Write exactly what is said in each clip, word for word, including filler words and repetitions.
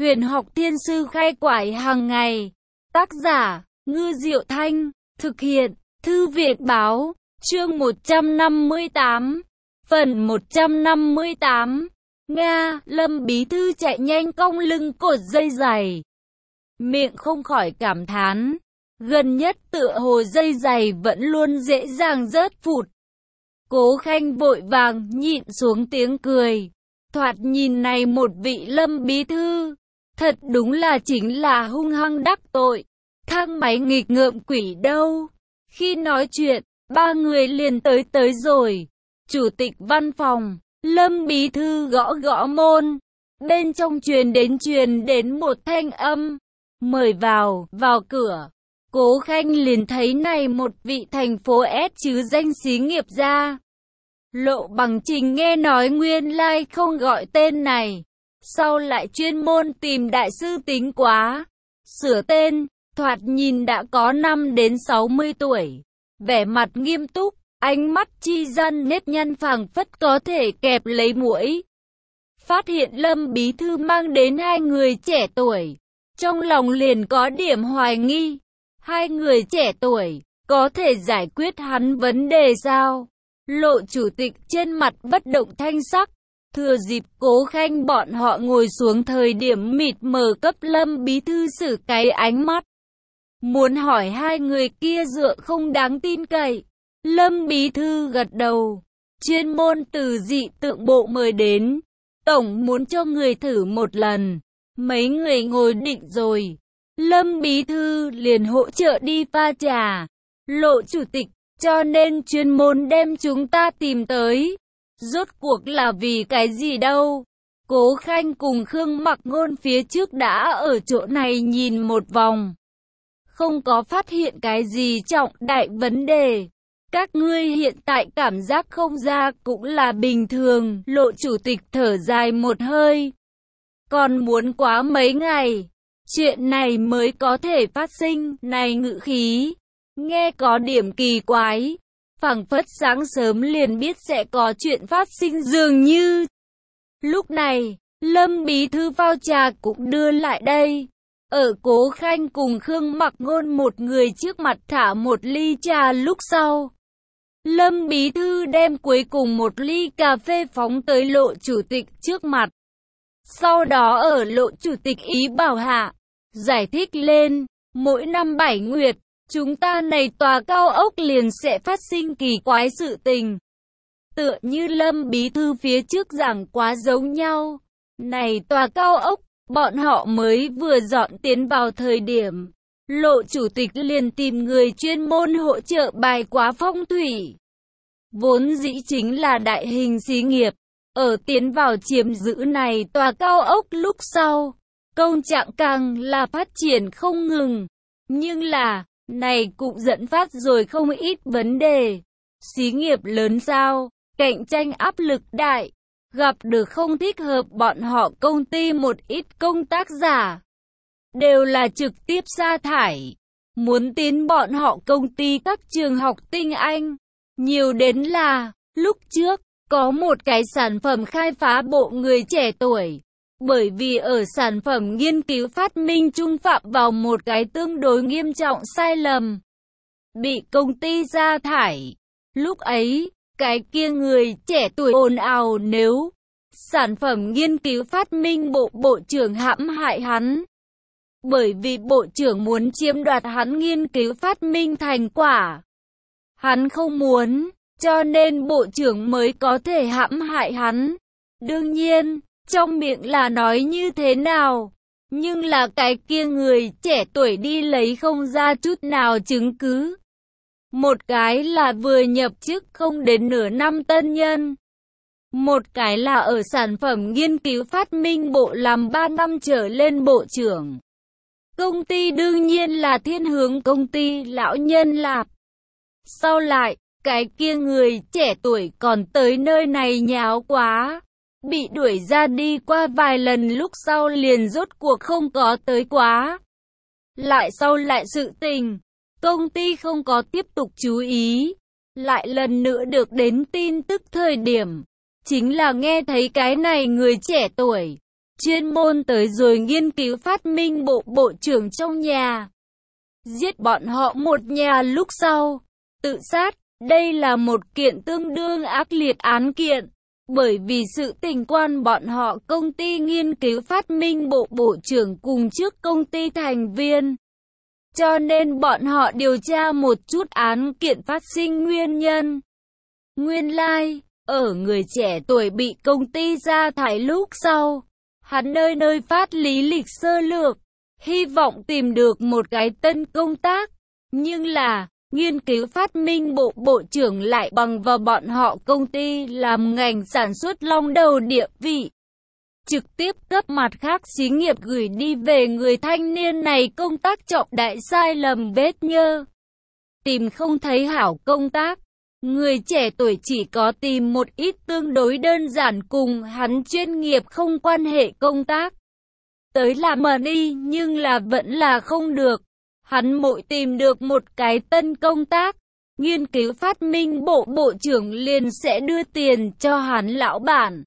Huyền học thiên sư khai quải hàng ngày. Tác giả, Ngư Diệu Thanh. Thực hiện, Thư viện Báo. Chương một trăm năm mươi tám. Phần một trăm năm mươi tám. Nga, Lâm Bí Thư chạy nhanh cong lưng cột dây giày. Miệng không khỏi cảm thán. Gần nhất tựa hồ dây giày vẫn luôn dễ dàng rớt phụt. Cố Khanh vội vàng nhịn xuống tiếng cười. Thoạt nhìn này một vị Lâm Bí Thư, thật đúng là chính là hung hăng đắc tội. Thang máy nghịch ngợm quỷ đâu. Khi nói chuyện, ba người liền tới tới rồi. Chủ tịch văn phòng, Lâm Bí Thư gõ gõ môn. Bên trong truyền đến truyền đến một thanh âm. Mời vào, vào cửa. Cố Khanh liền thấy này một vị thành phố S chứ danh xí nghiệp gia. Lộ Bằng Trình nghe nói nguyên lai like không gọi tên này. Sau lại chuyên môn tìm đại sư tính quá. Sửa tên, thoạt nhìn đã có năm đến sáu mươi tuổi. Vẻ mặt nghiêm túc, ánh mắt chi gian nếp nhăn phảng phất có thể kẹp lấy mũi. Phát hiện Lâm Bí Thư mang đến hai người trẻ tuổi. Trong lòng liền có điểm hoài nghi. Hai người trẻ tuổi, có thể giải quyết hắn vấn đề sao? Lộ chủ tịch trên mặt bất động thanh sắc. Thừa dịp Cố Khanh bọn họ ngồi xuống thời điểm mịt mờ cấp Lâm Bí Thư xử cái ánh mắt. Muốn hỏi hai người kia dựa không đáng tin cậy. Lâm Bí Thư gật đầu. Chuyên môn từ dị tượng bộ mời đến. Tổng muốn cho người thử một lần. Mấy người ngồi định rồi. Lâm Bí Thư liền hỗ trợ đi pha trà. Lộ chủ tịch, cho nên chuyên môn đem chúng ta tìm tới. Rốt cuộc là vì cái gì đâu? Cố Khanh cùng Khương Mặc Ngôn phía trước đã ở chỗ này nhìn một vòng. Không có phát hiện cái gì trọng đại vấn đề. Các ngươi hiện tại cảm giác không ra cũng là bình thường. Lộ chủ tịch thở dài một hơi. Còn muốn quá mấy ngày, chuyện này mới có thể phát sinh. Này ngữ khí, nghe có điểm kỳ quái. Phảng phất sáng sớm liền biết sẽ có chuyện phát sinh dường như. Lúc này, Lâm Bí Thư phao trà cũng đưa lại đây. Ở Cố Khanh cùng Khương Mặc Ngôn một người trước mặt thả một ly trà lúc sau. Lâm Bí Thư đem cuối cùng một ly cà phê phóng tới Lộ chủ tịch trước mặt. Sau đó ở Lộ chủ tịch ý bảo hạ, giải thích lên, mỗi năm bảy nguyệt, chúng ta này tòa cao ốc liền sẽ phát sinh kỳ quái sự tình. Tựa như Lâm Bí Thư phía trước giảng quá giống nhau. Này tòa cao ốc, bọn họ mới vừa dọn tiến vào thời điểm. Lộ chủ tịch liền tìm người chuyên môn hỗ trợ bài quá phong thủy. Vốn dĩ chính là đại hình xí nghiệp. Ở tiến vào chiếm giữ này tòa cao ốc lúc sau. Công trạng càng là phát triển không ngừng. Nhưng là, này cũng dẫn phát rồi không ít vấn đề. Xí nghiệp lớn sao, cạnh tranh áp lực đại. Gặp được không thích hợp bọn họ công ty một ít công tác giả. Đều là trực tiếp sa thải. Muốn tiến bọn họ công ty các trường học tinh anh. Nhiều đến là, lúc trước, có một cái sản phẩm khai phá bộ người trẻ tuổi. Bởi vì ở sản phẩm nghiên cứu phát minh trung phạm vào một cái tương đối nghiêm trọng sai lầm. Bị công ty sa thải. Lúc ấy, cái kia người trẻ tuổi ồn ào nếu sản phẩm nghiên cứu phát minh bộ bộ trưởng hãm hại hắn. Bởi vì bộ trưởng muốn chiếm đoạt hắn nghiên cứu phát minh thành quả. Hắn không muốn, cho nên bộ trưởng mới có thể hãm hại hắn. Đương nhiên, trong miệng là nói như thế nào, nhưng là cái kia người trẻ tuổi đi lấy không ra chút nào chứng cứ. Một cái là vừa nhập chức không đến nửa năm tân nhân. Một cái là ở sản phẩm nghiên cứu phát minh bộ làm ba năm trở lên bộ trưởng. Công ty đương nhiên là thiên hướng công ty lão nhân lạp. Sau lại, cái kia người trẻ tuổi còn tới nơi này nháo quá. Bị đuổi ra đi qua vài lần lúc sau liền rốt cuộc không có tới quá. Lại sau lại sự tình, công ty không có tiếp tục chú ý. Lại lần nữa được đến tin tức thời điểm. Chính là nghe thấy cái này người trẻ tuổi. chuyên môn tới rồi nghiên cứu phát minh bộ bộ trưởng trong nhà. Giết bọn họ một nhà lúc sau, tự sát. Đây là một kiện tương đương ác liệt án kiện, bởi vì sự tình quan bọn họ công ty nghiên cứu phát minh bộ bộ trưởng cùng trước công ty thành viên. Cho nên bọn họ điều tra một chút án kiện phát sinh nguyên nhân. Nguyên lai, like, ở người trẻ tuổi bị công ty sa thải lúc sau, hắn nơi nơi phát lý lịch sơ lược, hy vọng tìm được một cái tân công tác. Nhưng là, nghiên cứu phát minh bộ bộ trưởng lại bằng vào bọn họ công ty làm ngành sản xuất long đầu địa vị. Trực tiếp cấp mặt khác xí nghiệp gửi đi về người thanh niên này công tác trọng đại sai lầm vết nhơ. Tìm không thấy hảo công tác. Người trẻ tuổi chỉ có tìm một ít tương đối đơn giản cùng hắn chuyên nghiệp không quan hệ công tác. Tới làm mần y nhưng là vẫn là không được. Hắn mỗi tìm được một cái tân công tác, nghiên cứu phát minh bộ bộ trưởng liền sẽ đưa tiền cho hắn lão bản.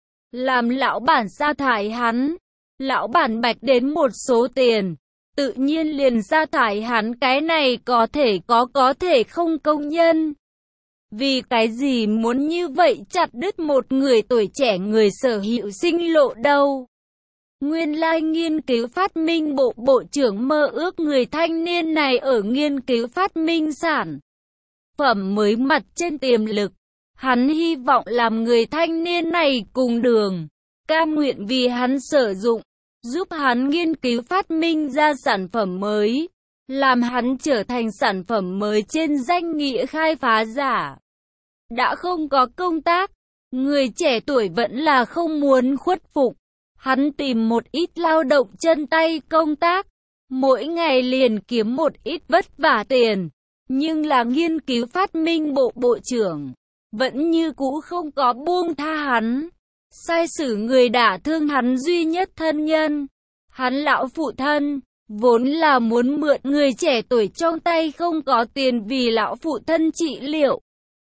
Làm lão bản sa thải hắn, lão bản bạch đến một số tiền, tự nhiên liền sa thải hắn, cái này có thể có có thể không công nhân. Vì cái gì muốn như vậy chặt đứt một người tuổi trẻ người sở hữu sinh lộ đâu? Nguyên lai nghiên cứu phát minh bộ bộ trưởng mơ ước người thanh niên này ở nghiên cứu phát minh sản phẩm mới mặt trên tiềm lực. Hắn hy vọng làm người thanh niên này cùng đường, cam nguyện vì hắn sử dụng, giúp hắn nghiên cứu phát minh ra sản phẩm mới, làm hắn trở thành sản phẩm mới trên danh nghĩa khai phá giả. Đã không có công tác, người trẻ tuổi vẫn là không muốn khuất phục. Hắn tìm một ít lao động chân tay công tác, mỗi ngày liền kiếm một ít vất vả tiền. Nhưng là nghiên cứu phát minh bộ bộ trưởng, vẫn như cũ không có buông tha hắn. Sai xử người đả thương hắn duy nhất thân nhân. Hắn lão phụ thân, vốn là muốn mượn người trẻ tuổi trong tay không có tiền vì lão phụ thân trị liệu.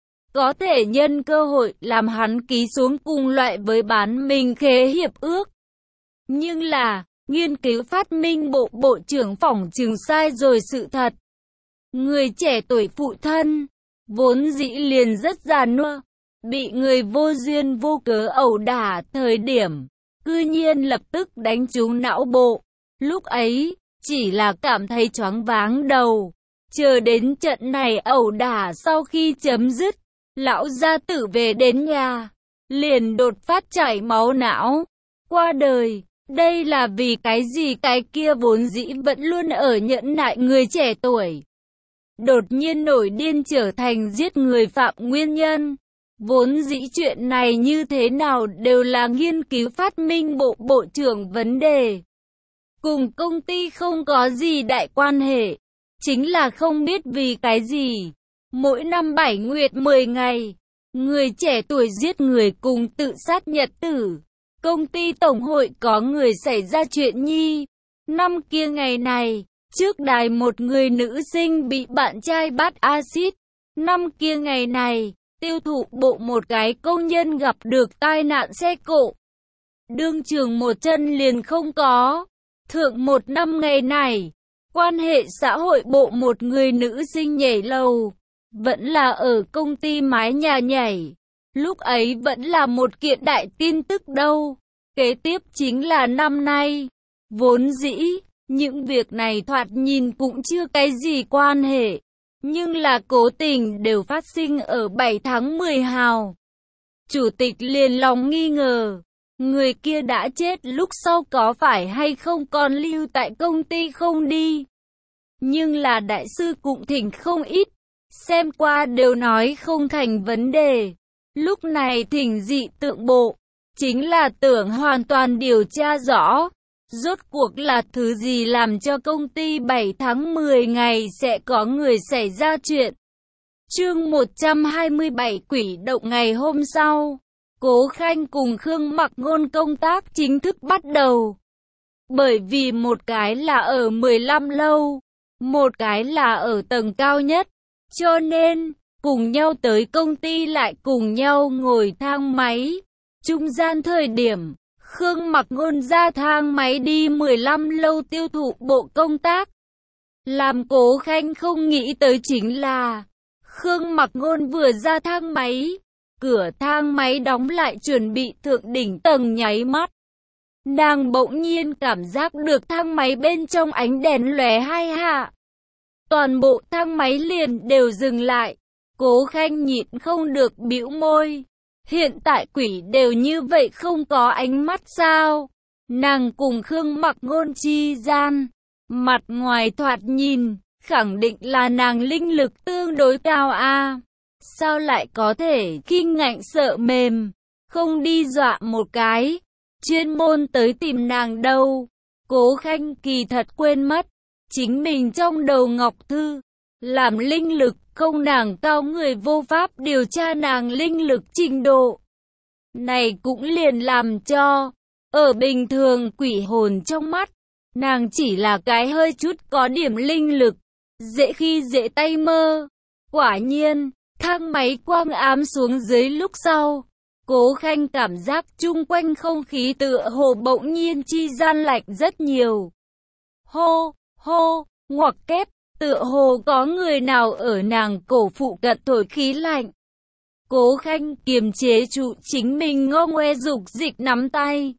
Có thể nhân cơ hội làm hắn ký xuống cùng loại với bán mình khế hiệp ước. Nhưng là, nghiên cứu phát minh bộ bộ trưởng phỏng chừng sai rồi sự thật. Người trẻ tuổi phụ thân, vốn dĩ liền rất già nua, bị người vô duyên vô cớ ẩu đả thời điểm, cư nhiên lập tức đánh trúng não bộ. Lúc ấy, chỉ là cảm thấy choáng váng đầu. Chờ đến trận này ẩu đả sau khi chấm dứt, lão gia tử về đến nhà, liền đột phát chảy máu não, qua đời. Đây là vì cái gì? Cái kia vốn dĩ vẫn luôn ở nhẫn nại người trẻ tuổi, đột nhiên nổi điên trở thành giết người phạm nguyên nhân. Vốn dĩ chuyện này như thế nào đều là nghiên cứu phát minh bộ bộ trưởng vấn đề, cùng công ty không có gì đại quan hệ. Chính là không biết vì cái gì, mỗi năm bảy nguyệt mười ngày, người trẻ tuổi giết người cùng tự sát nhật tử. Công ty tổng hội có người xảy ra chuyện nhi. Năm kia ngày này, trước đài một người nữ sinh bị bạn trai bắt axit. Năm kia ngày này, tiêu thụ bộ một cái công nhân gặp được tai nạn xe cộ, đương trường một chân liền không có. Thượng một năm ngày này, quan hệ xã hội bộ một người nữ sinh nhảy lầu, vẫn là ở công ty mái nhà nhảy. Lúc ấy vẫn là một kiện đại tin tức đâu. Kế tiếp chính là năm nay. Vốn dĩ, những việc này thoạt nhìn cũng chưa cái gì quan hệ. Nhưng là cố tình đều phát sinh ở bảy tháng mười hào. Chủ tịch liền lòng nghi ngờ. Người kia đã chết lúc sau có phải hay không còn lưu tại công ty không đi. Nhưng là đại sư cũng thỉnh không ít. Xem qua đều nói không thành vấn đề. Lúc này thỉnh dị tượng bộ, chính là tưởng hoàn toàn điều tra rõ, rốt cuộc là thứ gì làm cho công ty bảy tháng mười ngày sẽ có người xảy ra chuyện. Chương một trăm hai mươi bảy quỷ động. Ngày hôm sau, Cố Khanh cùng Khương Mặc Ngôn công tác chính thức bắt đầu. Bởi vì một cái là ở mười lăm lâu, một cái là ở tầng cao nhất, cho nên cùng nhau tới công ty lại cùng nhau ngồi thang máy. Trung gian thời điểm, Khương Mặc Ngôn ra thang máy đi mười lăm lâu tiêu thụ bộ công tác. Làm Cố Khanh không nghĩ tới chính là, Khương Mặc Ngôn vừa ra thang máy, cửa thang máy đóng lại chuẩn bị thượng đỉnh tầng nháy mắt. Nàng bỗng nhiên cảm giác được thang máy bên trong ánh đèn lóe hai hạ. Toàn bộ thang máy liền đều dừng lại. Cố Khanh nhịn không được bĩu môi. Hiện tại quỷ đều như vậy không có ánh mắt sao? Nàng cùng Khương Mặc Ngôn chi gian, mặt ngoài thoạt nhìn, khẳng định là nàng linh lực tương đối cao a. Sao lại có thể kinh ngạnh sợ mềm, không đi dọa một cái, chuyên môn tới tìm nàng đâu. Cố Khanh kỳ thật quên mất, chính mình trong đầu Ngọc Thư, làm linh lực không nàng cao người vô pháp điều tra nàng linh lực trình độ. Này cũng liền làm cho, ở bình thường quỷ hồn trong mắt, nàng chỉ là cái hơi chút có điểm linh lực, dễ khi dễ tay mơ. Quả nhiên, thang máy quang ám xuống dưới lúc sau, Cố Khanh cảm giác chung quanh không khí tựa hồ bỗng nhiên chi gian lạnh rất nhiều. Hô, hô, ngoặc kép, tựa hồ có người nào ở nàng cổ phụ cận thổi khí lạnh. Cố Khanh kiềm chế trụ chính mình ngô ngoe dục dịch nắm tay.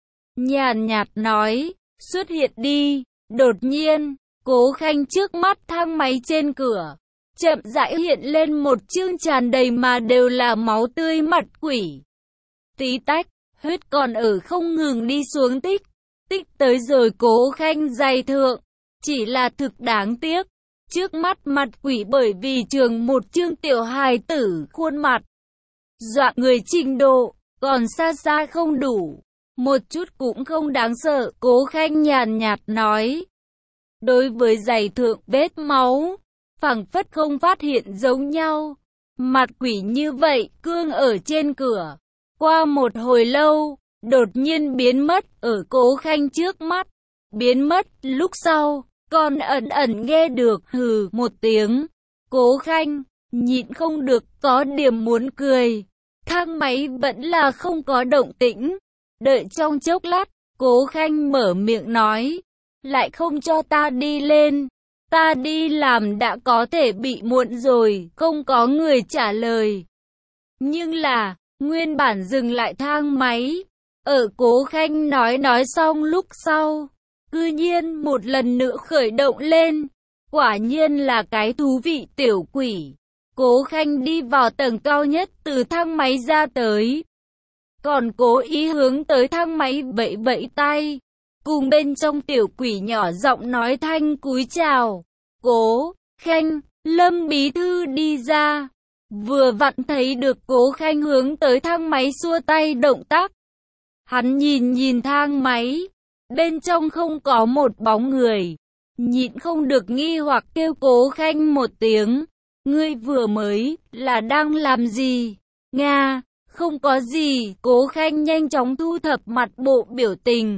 Nhàn nhạt nói, xuất hiện đi. Đột nhiên, Cố Khanh trước mắt thang máy trên cửa, chậm rãi hiện lên một chương tràn đầy mà đều là máu tươi mặt quỷ. Tí tách, huyết còn ở không ngừng đi xuống tích, tích tới rồi Cố Khanh giày thượng. Chỉ là thực đáng tiếc, trước mắt mặt quỷ bởi vì trường một chương tiểu hài tử khuôn mặt, dọa người trình độ, còn xa xa không đủ, một chút cũng không đáng sợ. Cố Khanh nhàn nhạt nói. Đối với giày thượng vết máu, phảng phất không phát hiện giống nhau. Mặt quỷ như vậy, cương ở trên cửa. Qua một hồi lâu, đột nhiên biến mất ở Cố Khanh trước mắt. Biến mất, lúc sau, còn ẩn ẩn nghe được hừ một tiếng. Cố Khanh, nhịn không được có điểm muốn cười. Thang máy vẫn là không có động tĩnh. Đợi trong chốc lát, Cố Khanh mở miệng nói. Lại không cho ta đi lên. Ta đi làm đã có thể bị muộn rồi, không có người trả lời. Nhưng là, nguyên bản dừng lại thang máy. Ở Cố Khanh nói nói xong lúc sau, cư nhiên một lần nữa khởi động lên. Quả nhiên là cái thú vị tiểu quỷ. Cố Khanh đi vào tầng cao nhất từ thang máy ra tới. Còn cố ý hướng tới thang máy vẫy vẫy tay. Cùng bên trong tiểu quỷ nhỏ giọng nói thanh cúi chào. Cố Khanh, Lâm bí thư đi ra. Vừa vặn thấy được Cố Khanh hướng tới thang máy xua tay động tác. Hắn nhìn nhìn thang máy. Bên trong không có một bóng người. Nhịn không được nghi hoặc kêu Cố Khanh một tiếng. Ngươi vừa mới là đang làm gì? Nga, không có gì. Cố Khanh nhanh chóng thu thập mặt bộ biểu tình.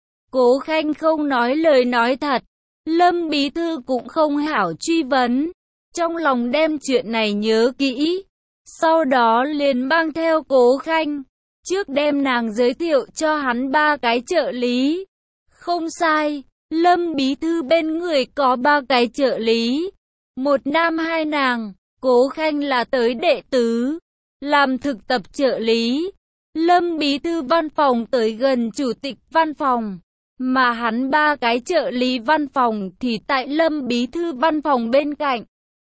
Cố Khanh không nói lời nói thật. Lâm bí thư cũng không hảo truy vấn. Trong lòng đem chuyện này nhớ kỹ. Sau đó liền mang theo Cố Khanh. Trước đem nàng giới thiệu cho hắn ba cái trợ lý. Không sai, Lâm bí thư bên người có ba cái trợ lý. Một nam hai nàng. Cố Khanh là tới đệ tứ, làm thực tập trợ lý. Lâm bí thư văn phòng tới gần chủ tịch văn phòng. Mà hắn ba cái trợ lý văn phòng thì tại Lâm bí thư văn phòng bên cạnh.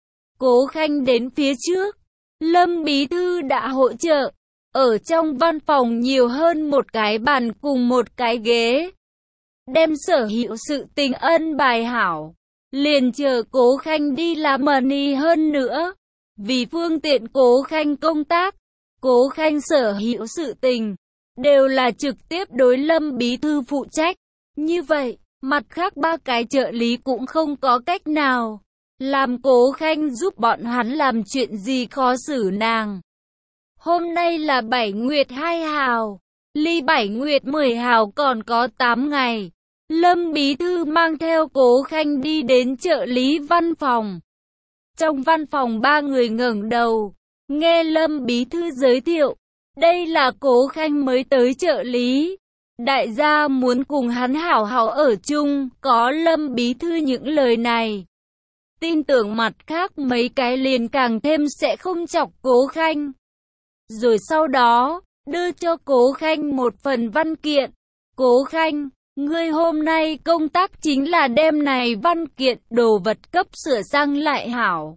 Cố Khanh đến phía trước. Lâm bí thư đã hỗ trợ. Ở trong văn phòng nhiều hơn một cái bàn cùng một cái ghế. Đem sở hữu sự tình ân bài hảo. Liền chờ Cố Khanh đi làm money hơn nữa. Vì phương tiện Cố Khanh công tác, Cố Khanh sở hữu sự tình đều là trực tiếp đối Lâm bí thư phụ trách. Như vậy, mặt khác ba cái trợ lý cũng không có cách nào làm Cố Khanh giúp bọn hắn làm chuyện gì khó xử nàng. Hôm nay là bảy nguyệt hai hào, ly bảy nguyệt mười hào còn có tám ngày. Lâm bí thư mang theo Cố Khanh đi đến trợ lý văn phòng. Trong văn phòng ba người ngẩng đầu, nghe Lâm bí thư giới thiệu. Đây là Cố Khanh mới tới trợ lý. Đại gia muốn cùng hắn hảo hảo ở chung, có Lâm bí thư những lời này. Tin tưởng mặt khác mấy cái liền càng thêm sẽ không chọc Cố Khanh. Rồi sau đó, đưa cho Cố Khanh một phần văn kiện. Cố Khanh, ngươi hôm nay công tác chính là đem này văn kiện đồ vật cấp sửa sang lại hảo.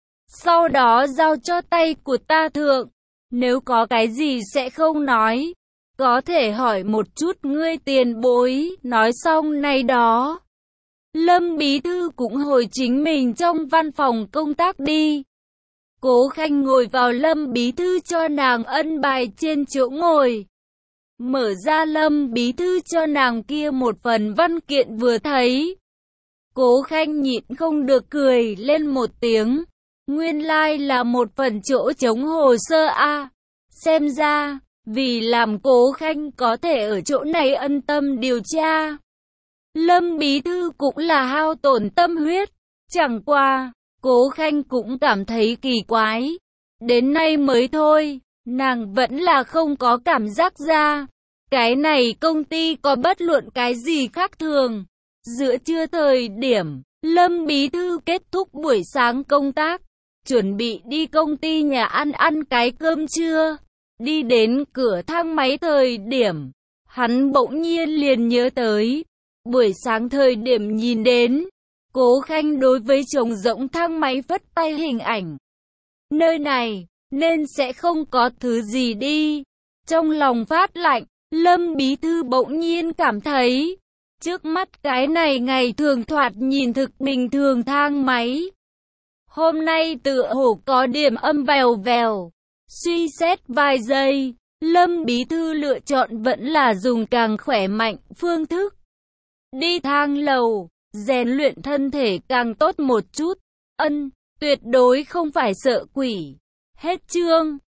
Sau đó giao cho tay của ta thượng. Nếu có cái gì sẽ không nói. Có thể hỏi một chút ngươi tiền bối. Nói xong này đó, Lâm bí thư cũng hồi chính mình trong văn phòng công tác đi. Cố Khanh ngồi vào Lâm bí thư cho nàng ân bài trên chỗ ngồi. Mở ra Lâm bí thư cho nàng kia một phần văn kiện vừa thấy. Cố Khanh nhịn không được cười lên một tiếng. Nguyên lai like là một phần chỗ trống hồ sơ a. Xem ra, vì làm Cố Khanh có thể ở chỗ này ân tâm điều tra. Lâm bí thư cũng là hao tổn tâm huyết. Chẳng qua, Cố Khanh cũng cảm thấy kỳ quái. Đến nay mới thôi, nàng vẫn là không có cảm giác ra. Cái này công ty có bất luận cái gì khác thường. Giữa trưa thời điểm, Lâm bí thư kết thúc buổi sáng công tác. Chuẩn bị đi công ty nhà ăn ăn cái cơm trưa. Đi đến cửa thang máy thời điểm, hắn bỗng nhiên liền nhớ tới. Buổi sáng thời điểm nhìn đến, Cố Khanh đối với trống rỗng thang máy vất tay hình ảnh. Nơi này, nên sẽ không có thứ gì đi. Trong lòng phát lạnh, Lâm bí thư bỗng nhiên cảm thấy, trước mắt cái này ngày thường thoạt nhìn thực bình thường thang máy. Hôm nay tựa hồ có điểm âm vèo vèo. Suy xét vài giây, Lâm bí thư lựa chọn vẫn là dùng càng khỏe mạnh phương thức. Đi thang lầu, rèn luyện thân thể càng tốt một chút. Ân, tuyệt đối không phải sợ quỷ. Hết chương.